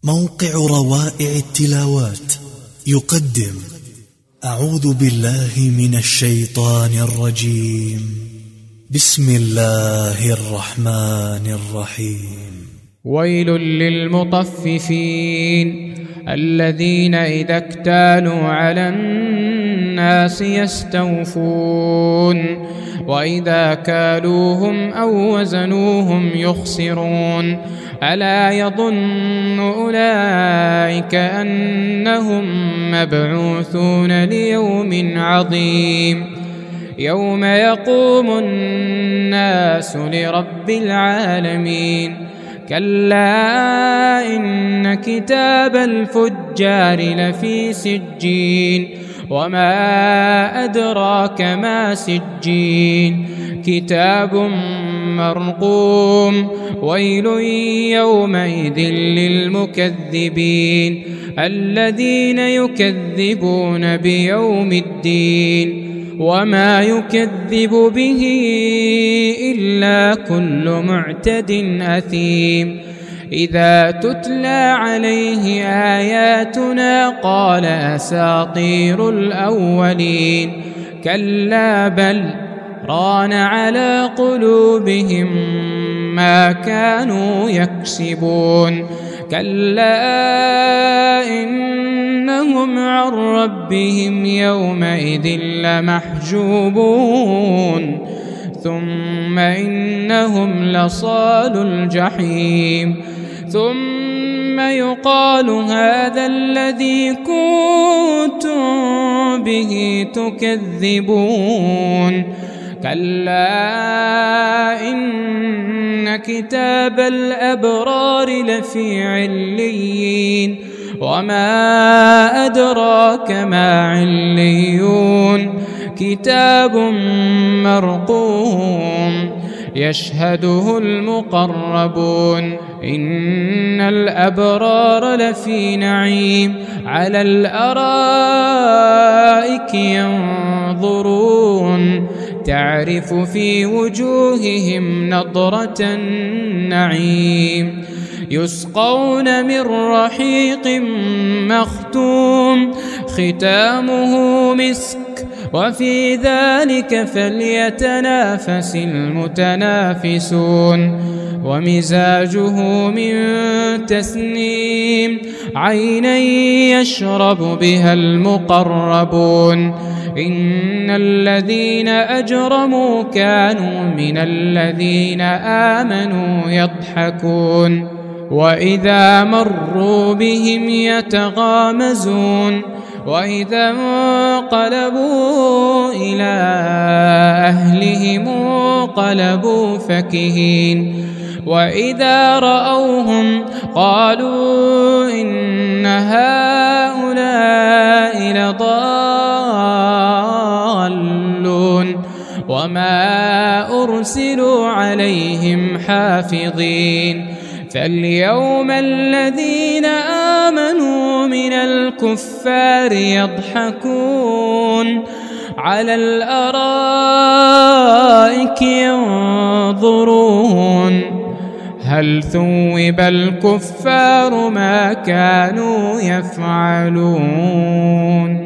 موقع روائع التلاوات يقدم أعوذ بالله من الشيطان الرجيم. بسم الله الرحمن الرحيم. ويل للمطففين الذين إذا اكتالوا على الناس يستوفون وإذا كالوهم أو وزنوهم يخسرون. ألا يظن أولئك أنهم مبعوثون ليوم عظيم يوم يقوم الناس لرب العالمين. كلا إن كتاب الفجار لفي سجين وما أدراك ما سجين كتاب مرقوم. ويل يومئذ للمكذبين الذين يكذبون بيوم الدين وما يكذب به إلا كل معتد أثيم. إذا تتلى عليه آياتنا قال أساطير الأولين. كلا بل ران على قلوبهم ما كانوا يكسبون. كلا إنهم عن ربهم يومئذ لمحجوبون ثم إنهم لصال الجحيم. ثم يقال هذا الذي كنتم به تكذبون. كلا إن كتاب الأبرار لفي عليين وما أدراك ما عليون كتاب مرقوم يشهده المقربون. إن الأبرار لفي نعيم على الأرائك ينظرون تعرف في وجوههم نضرة النعيم. يسقون من رحيق مختوم ختامه مسك وفي ذلك فليتنافس المتنافسون. ومزاجه من تسنيم عينا يشرب بها المقربون. إن الذين أجرموا كانوا من الذين آمنوا يضحكون وإذا مروا بهم يتغامزون. وإذا انقلبوا إلى أهلهم انقلبوا فكهين. وإذا رأوهم قالوا إن هؤلاء لضالون وما أرسلوا عليهم حافظين. فاليوم الذين آمنوا من الكفار يضحكون على الأرائك ينظرون هل ثوب الكفار ما كانوا يفعلون.